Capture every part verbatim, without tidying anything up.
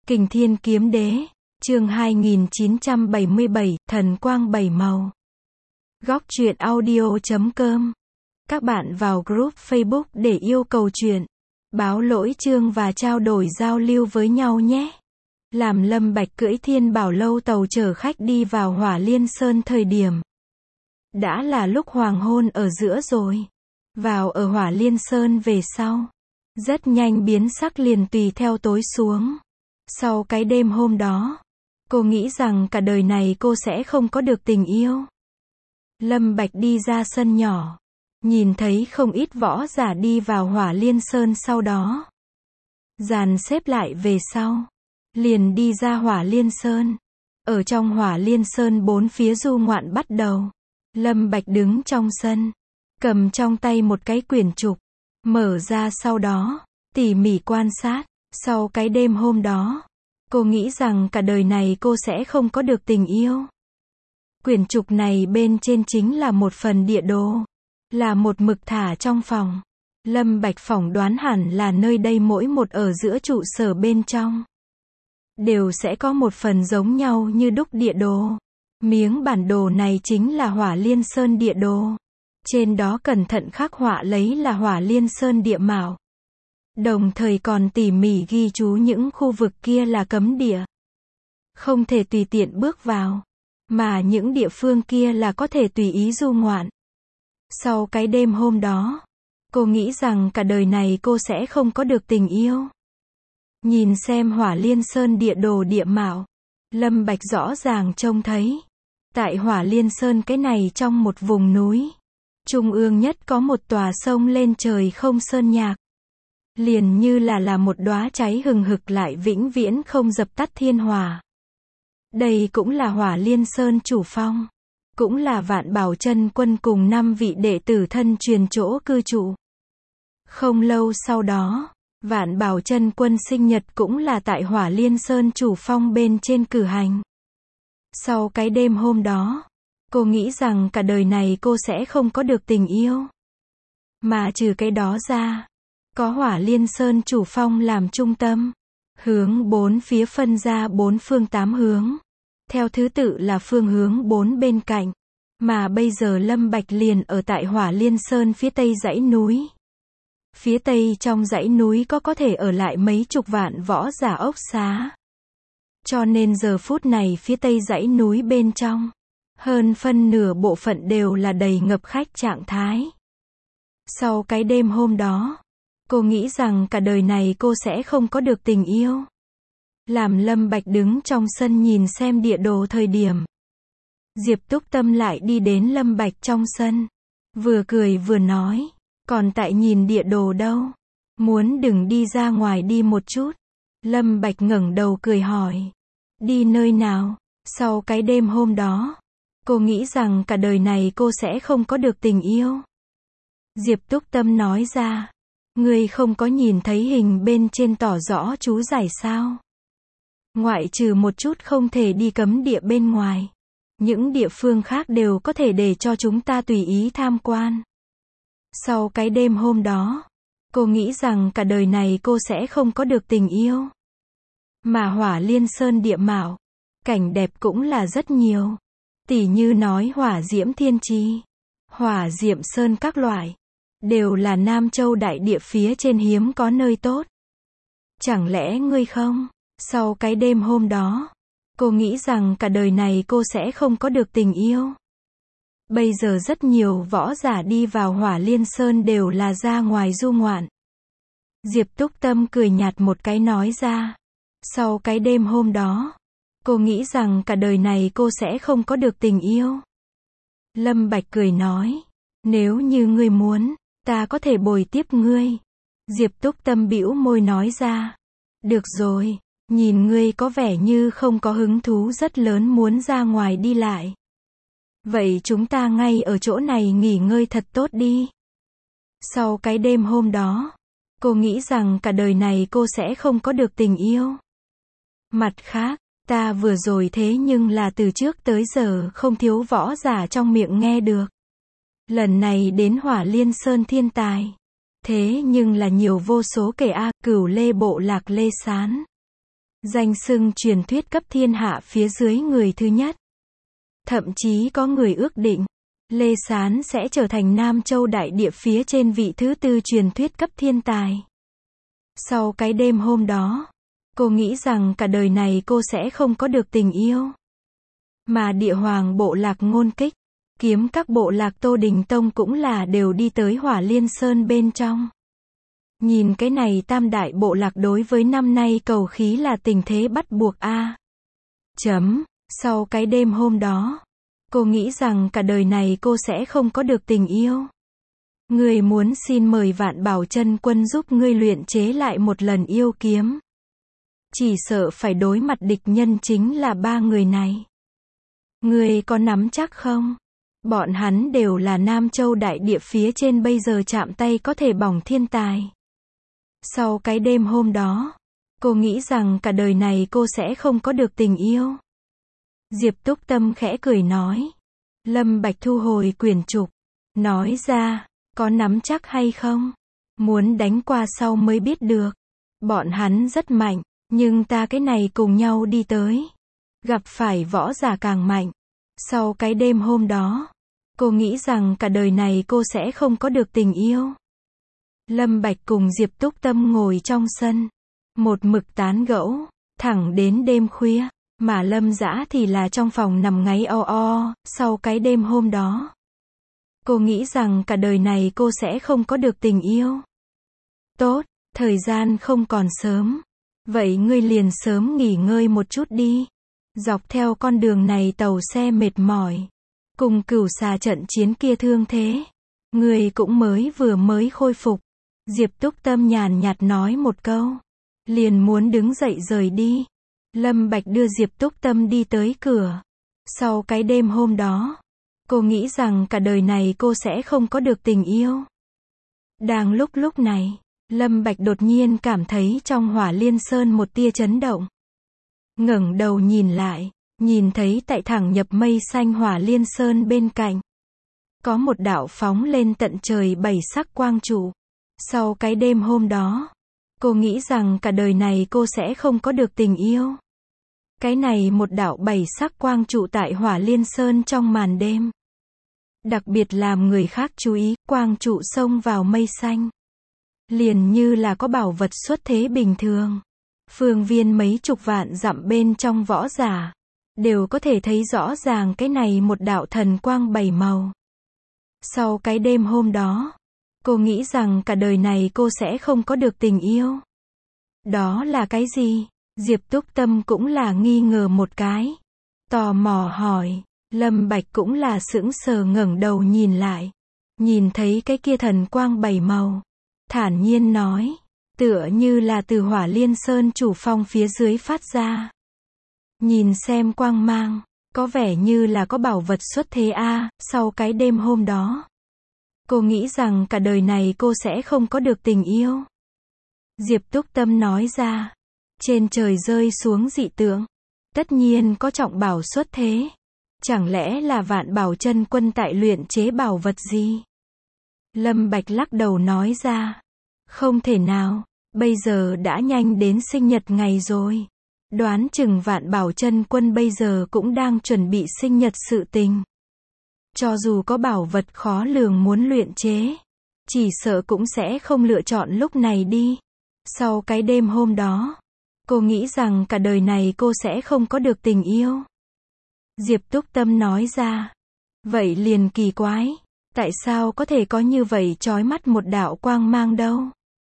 Kình Thiên Kiếm Đế, chương hai nghìn chín trăm bảy mươi bảy, Thần Quang Bảy Màu. Góc truyện audio chấm com. Các bạn vào group Facebook để yêu cầu truyện, báo lỗi chương và trao đổi giao lưu với nhau nhé. Làm Lâm Bạch cưỡi Thiên Bảo Lâu tàu chở khách đi vào Hỏa Liên Sơn thời điểm đã là lúc hoàng hôn ở giữa rồi. Vào ở Hỏa Liên Sơn về sau, rất nhanh biến sắc liền tùy theo tối xuống. Sau cái đêm hôm đó, cô nghĩ rằng cả đời này cô sẽ không có được tình yêu. Lâm Bạch đi ra sân nhỏ, nhìn thấy không ít võ giả đi vào Hỏa Liên Sơn sau đó dàn xếp lại về sau, liền đi ra Hỏa Liên Sơn. Ở trong Hỏa Liên Sơn bốn phía du ngoạn bắt đầu. Lâm Bạch đứng trong sân, cầm trong tay một cái quyển trục, mở ra sau đó tỉ mỉ quan sát. Sau cái đêm hôm đó, cô nghĩ rằng cả đời này cô sẽ không có được tình yêu. Quyển trục này bên trên chính là một phần địa đồ, là một mực thả trong phòng. Lâm Bạch phỏng đoán hẳn là nơi đây mỗi một ở giữa trụ sở bên trong đều sẽ có một phần giống nhau như đúc địa đồ. Miếng bản đồ này chính là Hỏa Liên Sơn địa đồ. Trên đó cẩn thận khắc họa lấy là Hỏa Liên Sơn địa mạo. Đồng thời còn tỉ mỉ ghi chú những khu vực kia là cấm địa, không thể tùy tiện bước vào, mà những địa phương kia là có thể tùy ý du ngoạn. Sau cái đêm hôm đó, cô nghĩ rằng cả đời này cô sẽ không có được tình yêu. Nhìn xem Hỏa Liên Sơn địa đồ địa mạo, Lâm Bạch rõ ràng trông thấy, tại Hỏa Liên Sơn cái này trong một vùng núi, trung ương nhất có một tòa sông lên trời không sơn nhạc. Liền như là là một đóa cháy hừng hực lại vĩnh viễn không dập tắt thiên hỏa. Đây cũng là Hỏa Liên Sơn chủ phong, cũng là Vạn Bảo Chân Quân cùng năm vị đệ tử thân truyền chỗ cư trụ. Không lâu sau đó, Vạn Bảo Chân Quân sinh nhật cũng là tại Hỏa Liên Sơn chủ phong bên trên cử hành. Sau cái đêm hôm đó, cô nghĩ rằng cả đời này cô sẽ không có được tình yêu. Mà trừ cái đó ra, có Hỏa Liên Sơn chủ phong làm trung tâm, hướng bốn phía phân ra bốn phương tám hướng, theo thứ tự là phương hướng bốn bên cạnh. Mà bây giờ Lâm Bạch liền ở tại Hỏa Liên Sơn phía tây dãy núi. Phía tây trong dãy núi có có thể ở lại mấy chục vạn võ giả ốc xá. Cho nên giờ phút này phía tây dãy núi bên trong, hơn phân nửa bộ phận đều là đầy ngập khách trạng thái. Sau cái đêm hôm đó, cô nghĩ rằng cả đời này cô sẽ không có được tình yêu. Làm Lâm Bạch đứng trong sân nhìn xem địa đồ thời điểm, Diệp Túc Tâm lại đi đến Lâm Bạch trong sân, vừa cười vừa nói, còn tại nhìn địa đồ đâu, muốn đừng đi ra ngoài đi một chút. Lâm Bạch ngẩng đầu cười hỏi, đi nơi nào? Sau cái đêm hôm đó, cô nghĩ rằng cả đời này cô sẽ không có được tình yêu. Diệp Túc Tâm nói ra, ngươi không có nhìn thấy hình bên trên tỏ rõ chú giải sao? Ngoại trừ một chút không thể đi cấm địa bên ngoài, những địa phương khác đều có thể để cho chúng ta tùy ý tham quan. Sau cái đêm hôm đó, cô nghĩ rằng cả đời này cô sẽ không có được tình yêu. Mà Hỏa Liên Sơn địa mạo, cảnh đẹp cũng là rất nhiều. Tỉ như nói Hỏa Diễm Thiên Trì, Hỏa Diệm Sơn các loại, đều là Nam Châu đại địa phía trên hiếm có nơi tốt. Chẳng lẽ ngươi không? Sau cái đêm hôm đó, cô nghĩ rằng cả đời này cô sẽ không có được tình yêu. Bây giờ rất nhiều võ giả đi vào Hỏa Liên Sơn đều là ra ngoài du ngoạn. Diệp Túc Tâm cười nhạt một cái nói ra, sau cái đêm hôm đó, cô nghĩ rằng cả đời này cô sẽ không có được tình yêu. Lâm Bạch cười nói, nếu như ngươi muốn, ta có thể bồi tiếp ngươi. Diệp Túc Tâm bĩu môi nói ra, được rồi, nhìn ngươi có vẻ như không có hứng thú rất lớn muốn ra ngoài đi lại. Vậy chúng ta ngay ở chỗ này nghỉ ngơi thật tốt đi. Sau cái đêm hôm đó, cô nghĩ rằng cả đời này cô sẽ không có được tình yêu. Mặt khác, ta vừa rồi thế nhưng là từ trước tới giờ không thiếu võ giả trong miệng nghe được. Lần này đến Hỏa Liên Sơn thiên tài, thế nhưng là nhiều vô số kể a, Cửu Lê bộ lạc Lê Sán. Danh xưng truyền thuyết cấp thiên hạ phía dưới người thứ nhất. Thậm chí có người ước định, Lê Sán sẽ trở thành Nam Châu đại địa phía trên vị thứ tư truyền thuyết cấp thiên tài. Sau cái đêm hôm đó, cô nghĩ rằng cả đời này cô sẽ không có được tình yêu. Mà địa hoàng bộ lạc Ngôn Kích, kiếm các bộ lạc Tô Đình Tông cũng là đều đi tới Hỏa Liên Sơn bên trong. Nhìn cái này tam đại bộ lạc đối với năm nay cầu khí là tình thế bắt buộc a. À. Chấm, sau cái đêm hôm đó, cô nghĩ rằng cả đời này cô sẽ không có được tình yêu. Ngươi muốn xin mời Vạn Bảo Chân Quân giúp ngươi luyện chế lại một lần yêu kiếm. Chỉ sợ phải đối mặt địch nhân chính là ba người này. Ngươi có nắm chắc không? Bọn hắn đều là Nam Châu đại địa phía trên bây giờ chạm tay có thể bỏng thiên tài. Sau cái đêm hôm đó, cô nghĩ rằng cả đời này cô sẽ không có được tình yêu. Diệp Túc Tâm khẽ cười nói. Lâm Bạch thu hồi quyển trục, nói ra, có nắm chắc hay không? Muốn đánh qua sau mới biết được. Bọn hắn rất mạnh, nhưng ta cái này cùng nhau đi tới. Gặp phải võ giả càng mạnh. Sau cái đêm hôm đó, cô nghĩ rằng cả đời này cô sẽ không có được tình yêu. Lâm Bạch cùng Diệp Túc Tâm ngồi trong sân, một mực tán gẫu, thẳng đến đêm khuya, mà Lâm Dã thì là trong phòng nằm ngáy o o, sau cái đêm hôm đó. Cô nghĩ rằng cả đời này cô sẽ không có được tình yêu. Tốt, thời gian không còn sớm. Vậy ngươi liền sớm nghỉ ngơi một chút đi. Dọc theo con đường này tàu xe mệt mỏi. Cùng Cửu Xà trận chiến kia thương thế. Ngươi cũng mới vừa mới khôi phục. Diệp Túc Tâm nhàn nhạt nói một câu. Liền muốn đứng dậy rời đi. Lâm Bạch đưa Diệp Túc Tâm đi tới cửa. Sau cái đêm hôm đó, cô nghĩ rằng cả đời này cô sẽ không có được tình yêu. Đang lúc lúc này, Lâm Bạch đột nhiên cảm thấy trong Hỏa Liên Sơn một tia chấn động. Ngẩng đầu nhìn lại, nhìn thấy tại thẳng nhập mây xanh Hỏa Liên Sơn bên cạnh. Có một đạo phóng lên tận trời bảy sắc quang trụ. Sau cái đêm hôm đó, cô nghĩ rằng cả đời này cô sẽ không có được tình yêu. Cái này một đạo bảy sắc quang trụ tại Hỏa Liên Sơn trong màn đêm. Đặc biệt làm người khác chú ý, quang trụ xông vào mây xanh. Liền như là có bảo vật xuất thế bình thường. Phương viên mấy chục vạn dặm bên trong võ giả, đều có thể thấy rõ ràng cái này một đạo thần quang bảy màu. Sau cái đêm hôm đó, cô nghĩ rằng cả đời này cô sẽ không có được tình yêu. Đó là cái gì? Diệp Túc Tâm cũng là nghi ngờ một cái. Tò mò hỏi, Lâm Bạch cũng là sững sờ ngẩng đầu nhìn lại. Nhìn thấy cái kia thần quang bảy màu. Thản nhiên nói, tựa như là từ Hỏa Liên Sơn chủ phong phía dưới phát ra. Nhìn xem quang mang, có vẻ như là có bảo vật xuất thế a. À, sau cái đêm hôm đó, cô nghĩ rằng cả đời này cô sẽ không có được tình yêu. Diệp Túc Tâm nói ra, trên trời rơi xuống dị tượng, tất nhiên có trọng bảo xuất thế. Chẳng lẽ là Vạn Bảo Chân Quân tại luyện chế bảo vật gì? Lâm Bạch lắc đầu nói ra, không thể nào, bây giờ đã nhanh đến sinh nhật ngày rồi. Đoán chừng Vạn Bảo Chân Quân bây giờ cũng đang chuẩn bị sinh nhật sự tình. Cho dù có bảo vật khó lường muốn luyện chế, chỉ sợ cũng sẽ không lựa chọn lúc này đi. Sau cái đêm hôm đó, cô nghĩ rằng cả đời này cô sẽ không có được tình yêu. Diệp Túc Tâm nói ra, vậy liền kỳ quái, tại sao có thể có như vậy chói mắt một đạo quang mang đâu?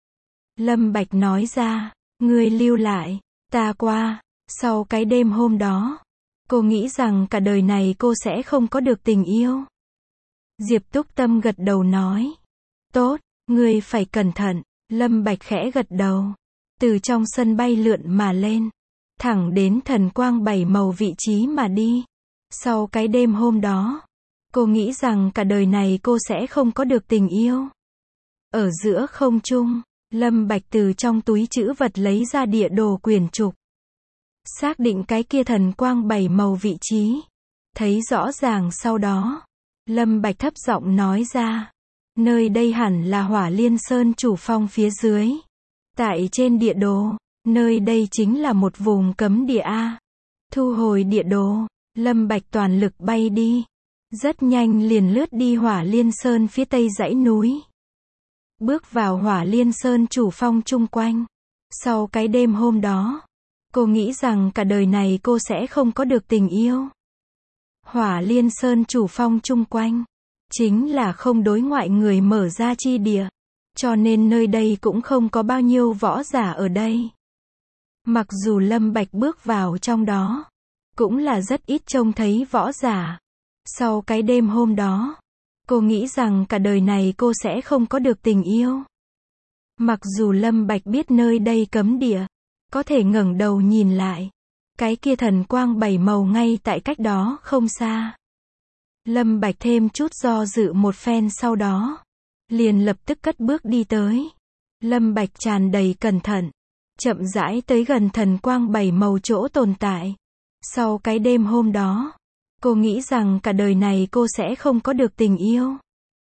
Lâm Bạch nói ra, ngươi lưu lại, ta qua. Sau cái đêm hôm đó, cô nghĩ rằng cả đời này cô sẽ không có được tình yêu. Diệp Túc Tâm gật đầu nói, tốt, ngươi phải cẩn thận. Lâm Bạch khẽ gật đầu, từ trong sân bay lượn mà lên, thẳng đến thần quang bảy màu vị trí mà đi. Sau cái đêm hôm đó, cô nghĩ rằng cả đời này cô sẽ không có được tình yêu. Ở giữa không trung, Lâm Bạch từ trong túi trữ vật lấy ra địa đồ quyển trục. Xác định cái kia thần quang bảy màu vị trí. Thấy rõ ràng sau đó, Lâm Bạch thấp giọng nói ra, nơi đây hẳn là Hỏa Liên Sơn chủ phong phía dưới. Tại trên địa đồ, Nơi đây chính là một vùng cấm địa a. Thu hồi địa đồ, Lâm Bạch toàn lực bay đi. Rất nhanh liền lướt đi Hỏa Liên Sơn phía tây dãy núi. Bước vào Hỏa Liên Sơn chủ phong chung quanh. Sau cái đêm hôm đó, cô nghĩ rằng cả đời này cô sẽ không có được tình yêu. Hỏa Liên Sơn chủ phong chung quanh, chính là không đối ngoại người mở ra chi địa. Cho nên nơi đây cũng không có bao nhiêu võ giả ở đây. Mặc dù Lâm Bạch bước vào trong đó, cũng là rất ít trông thấy võ giả. Sau cái đêm hôm đó, cô nghĩ rằng cả đời này cô sẽ không có được tình yêu. Mặc dù Lâm Bạch biết nơi đây cấm địa, có thể ngẩng đầu nhìn lại, cái kia thần quang bảy màu ngay tại cách đó không xa. Lâm Bạch thêm chút do dự một phen sau đó, liền lập tức cất bước đi tới. Lâm Bạch tràn đầy cẩn thận, chậm rãi tới gần thần quang bảy màu chỗ tồn tại. Sau cái đêm hôm đó, cô nghĩ rằng cả đời này cô sẽ không có được tình yêu.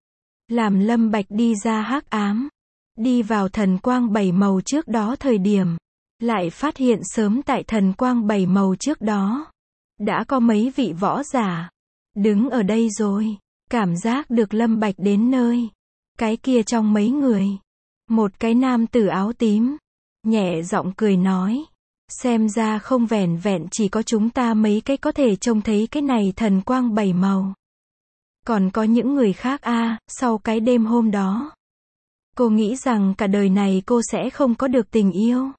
Làm Lâm Bạch đi ra hắc ám, đi vào thần quang bảy màu trước đó thời điểm, lại phát hiện sớm tại thần quang bảy màu trước đó, đã có mấy vị võ giả đứng ở đây rồi. Cảm giác được Lâm Bạch đến nơi, cái kia trong mấy người, một cái nam tử áo tím, nhẹ giọng cười nói, xem ra không vẻn vẹn chỉ có chúng ta mấy cái có thể trông thấy cái này thần quang bảy màu. Còn có những người khác a. À, sau cái đêm hôm đó, cô nghĩ rằng cả đời này cô sẽ không có được tình yêu.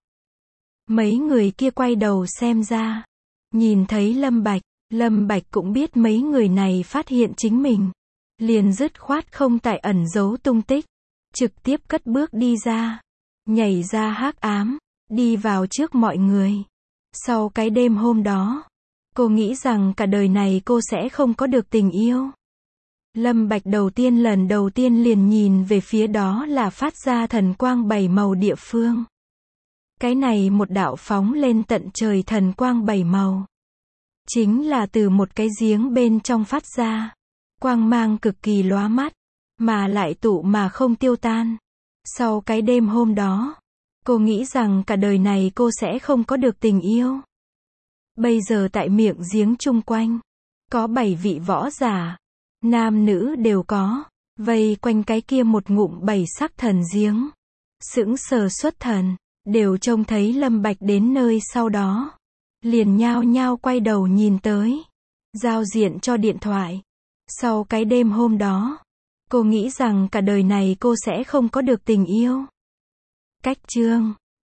Mấy người kia quay đầu xem ra, nhìn thấy Lâm Bạch, Lâm Bạch cũng biết mấy người này phát hiện chính mình, liền dứt khoát không tại ẩn giấu tung tích, trực tiếp cất bước đi ra, nhảy ra hắc ám, đi vào trước mọi người. Sau cái đêm hôm đó, cô nghĩ rằng cả đời này cô sẽ không có được tình yêu. Lâm Bạch đầu tiên lần đầu tiên liền nhìn về phía đó là phát ra thần quang bảy màu địa phương. Cái này một đạo phóng lên tận trời thần quang bảy màu, chính là từ một cái giếng bên trong phát ra. Quang mang cực kỳ lóa mắt, mà lại tụ mà không tiêu tan. Sau cái đêm hôm đó, cô nghĩ rằng cả đời này cô sẽ không có được tình yêu. Bây giờ tại miệng giếng chung quanh, có bảy vị võ giả, nam nữ đều có, vây quanh cái kia một ngụm bảy sắc thần giếng. Sững sờ xuất thần, đều trông thấy Lâm Bạch đến nơi sau đó, liền nhao nhao quay đầu nhìn tới, giao diện cho điện thoại. Sau cái đêm hôm đó, cô nghĩ rằng cả đời này cô sẽ không có được tình yêu. Cách chương